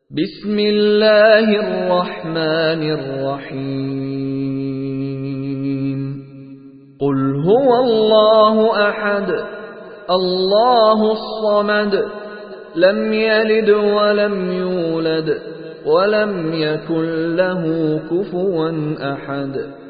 बिस्मिल्लाहिर्रहमानिर्रहीम। क़ुल हुवल्लाहु अहद, अल्लाहुस्समद, लम यलिद वलम यूलद वलम यकुल लहू कुफुवन अहद।